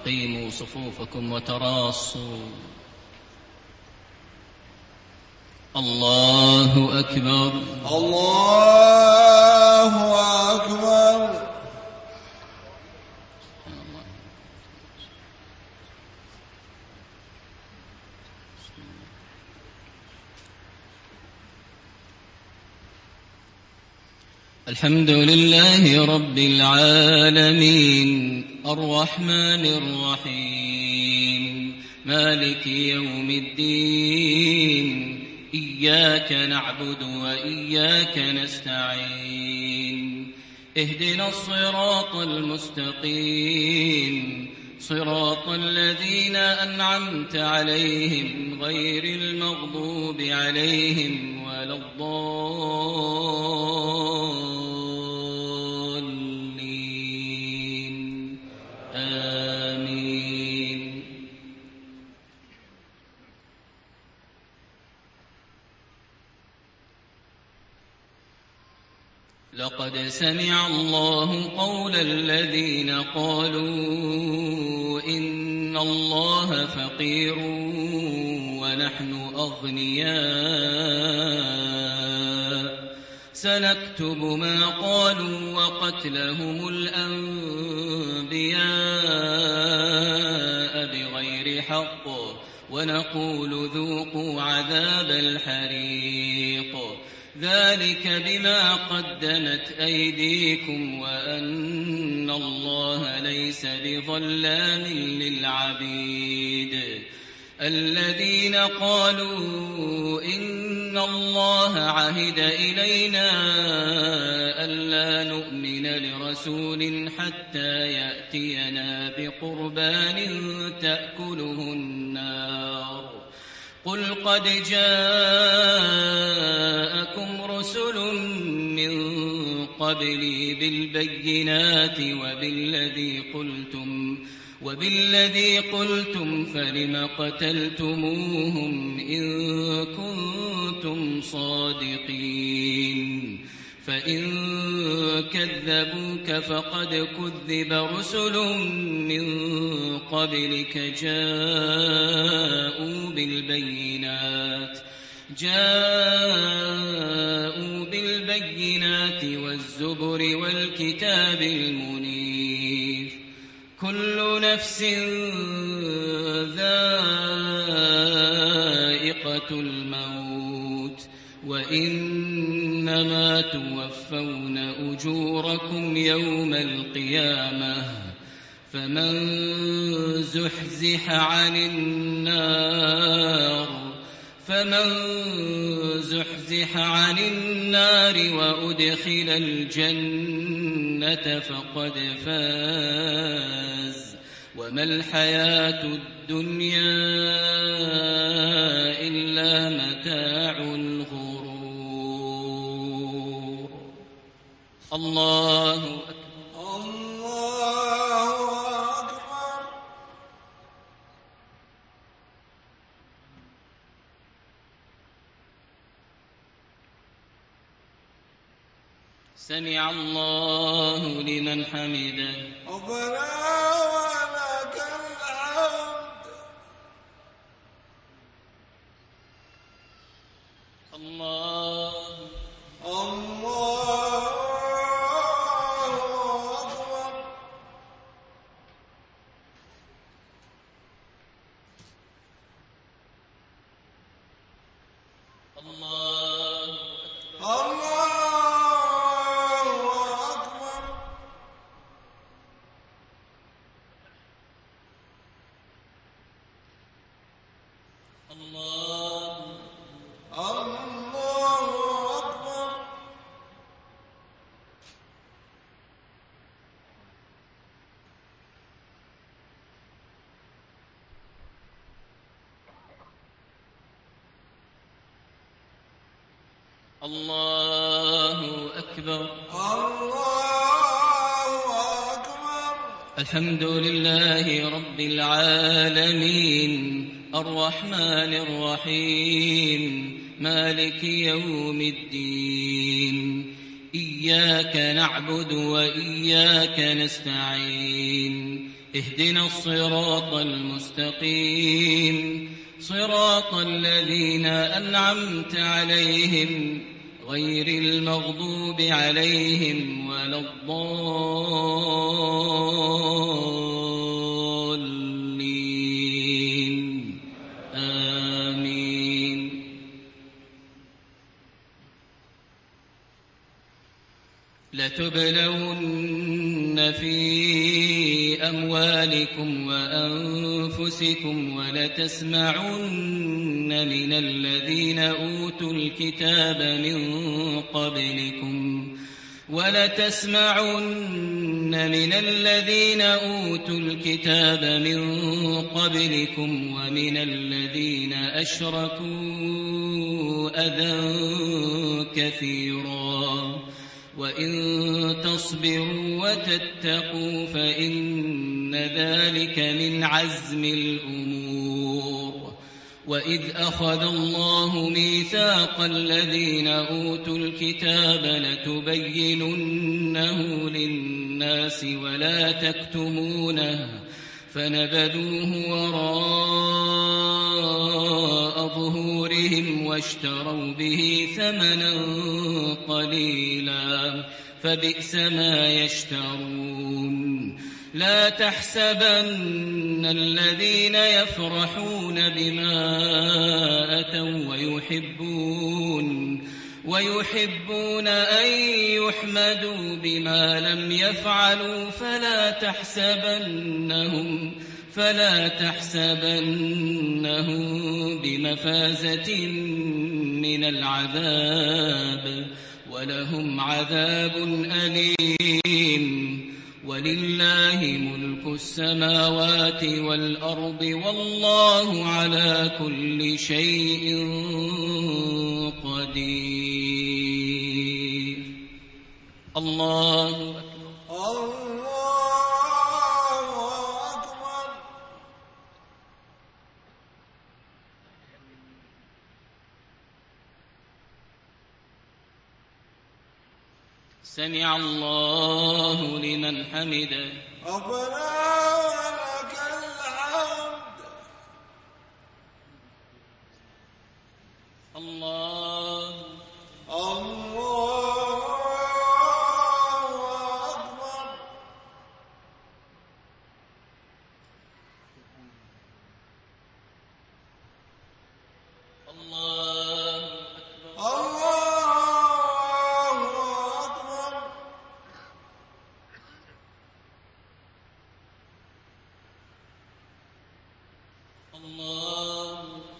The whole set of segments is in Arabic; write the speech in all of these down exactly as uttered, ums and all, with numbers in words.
أقيموا صفوفكم وتراصوا. الله أكبر الله أكبر. الحمد لله رب العالمين الرحمن الرحيم مالك يوم الدين إياك نعبد وإياك نستعين اهدنا الصراط المستقيم صراط الذين أنعمت عليهم غير المغضوب عليهم ولا الضالين آمين. لقد سمع الله قول الذين قالوا إن الله فقير ونحن أغنياء سنكتب ما قالوا وقتلهم الأنبياء بغير حق ونقول ذوقوا عذاب الحريق ذلك بما قدمت أيديكم وأن الله ليس بظلام للعبيد. الذين قالوا إن الله عهد إلينا ألا نؤمن لرسول حتى يأتينا بقربان تأكله النار قل قد جاءكم رسل من قبلي بالبينات وبالذي قلتم وبالذي قلتم فلم قتلتموهم إن كنتم صادقين فإن كذبوك فقد كذب رسل من قبلك جاءوا بالبينات جاءوا بالبينات والزبر والكتاب المنير كل نفس ذائقة الموت وإنما توفون أجوركم يوم القيامة فمن زحزح عن النار فمن زحزح عن النار وأدخل الجنة فقد فاز وما الحياة الدنيا إلا متاع الغرور. الله أكبر. الله أكبر. سمع الله لمن حمده. ربنا ولك الحمد. الله الله أكبر. الله الله الله أكبر. الله أكبر. الحمد لله رب العالمين الرحمن الرحيم مالك يوم الدين إياك نعبد وإياك نستعين اهدنا الصراط المستقيم صراط الذين أنعمت عليهم غير المغضوب عليهم ولا الضالين آمين. لتبلون في أموالكم وأنفسكم ولتسمعن من الذين أوتوا الكتاب من قبلكم ولتسمعن من الذين أوتوا الكتاب من قبلكم ومن الذين أشركوا أذى كثيرا وإن تصبروا وتتقوا فإن ذلك من عزم الأمور. وإذ أخذ الله ميثاق الذين أوتوا الكتاب لتبيننه للناس ولا تكتمونه فنبذوه وراء ظهورهم واشتروا به ثمنا قليلا فبئس ما يشترون. لا تحسبن الذين يفرحون بما أتوا ويحبون ويحبون أن يحمدوا بما لم يفعلوا فلا تحسبنهم فلا تحسبنهم بمفازة من العذاب ولهم عذاب أليم. ولله ملك السماوات والأرض والله على كل شيء قدير. الله أكبر. الله أكبر. سمع الله لمن حمده. ربنا ولك الحمد. الله الله أكبر. الله أكبر. الله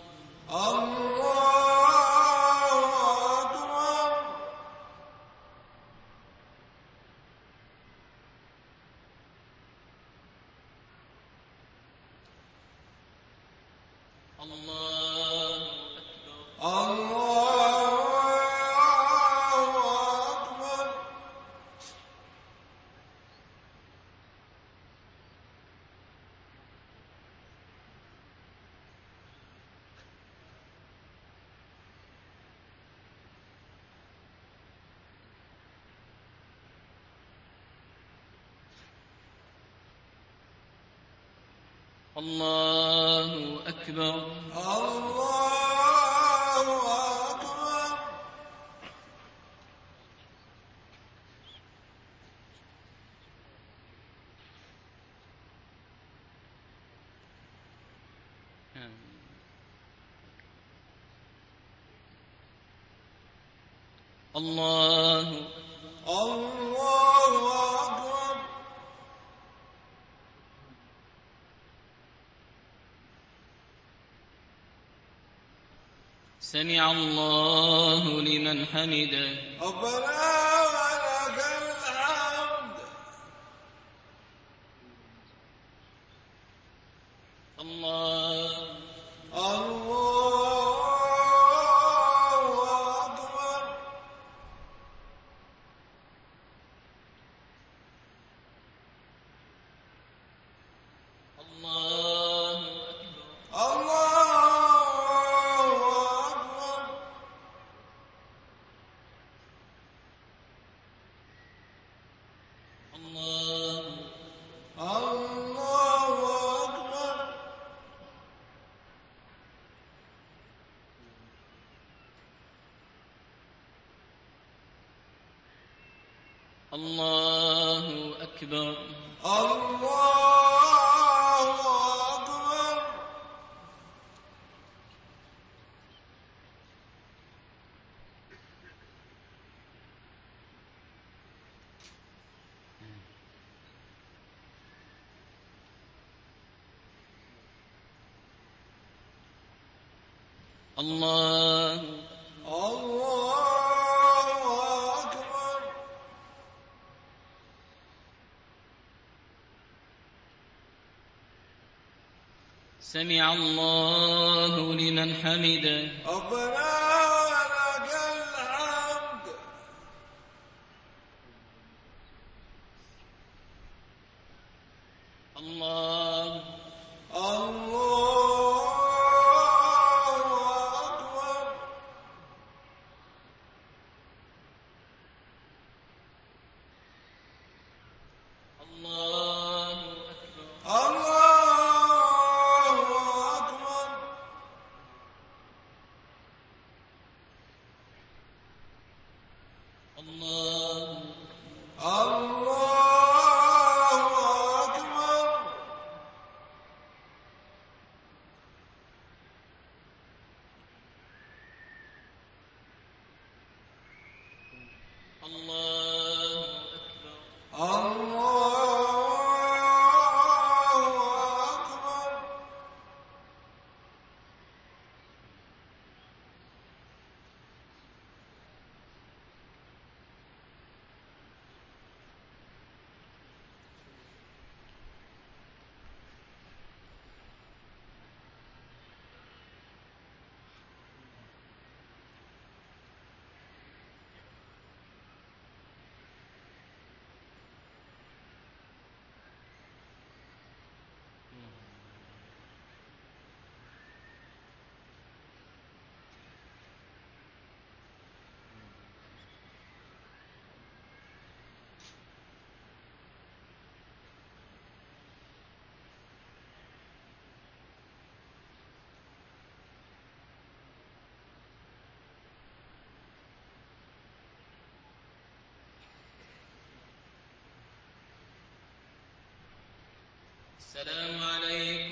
الله أكبر. الله أكبر. الله الله أكبر. سمع الله لمن حمده. ربنا ولك الحمد. الله الله أكبر. الله الله الله أكبر. الله أكبر. الله الله أكبر. سمع الله لمن حمده. ربنا ولك الحمد. الله الله أكبر. الله أكبر. الله أكبر. الله الله أكبر. الله أكبر. الله أكبر. السلام عليكم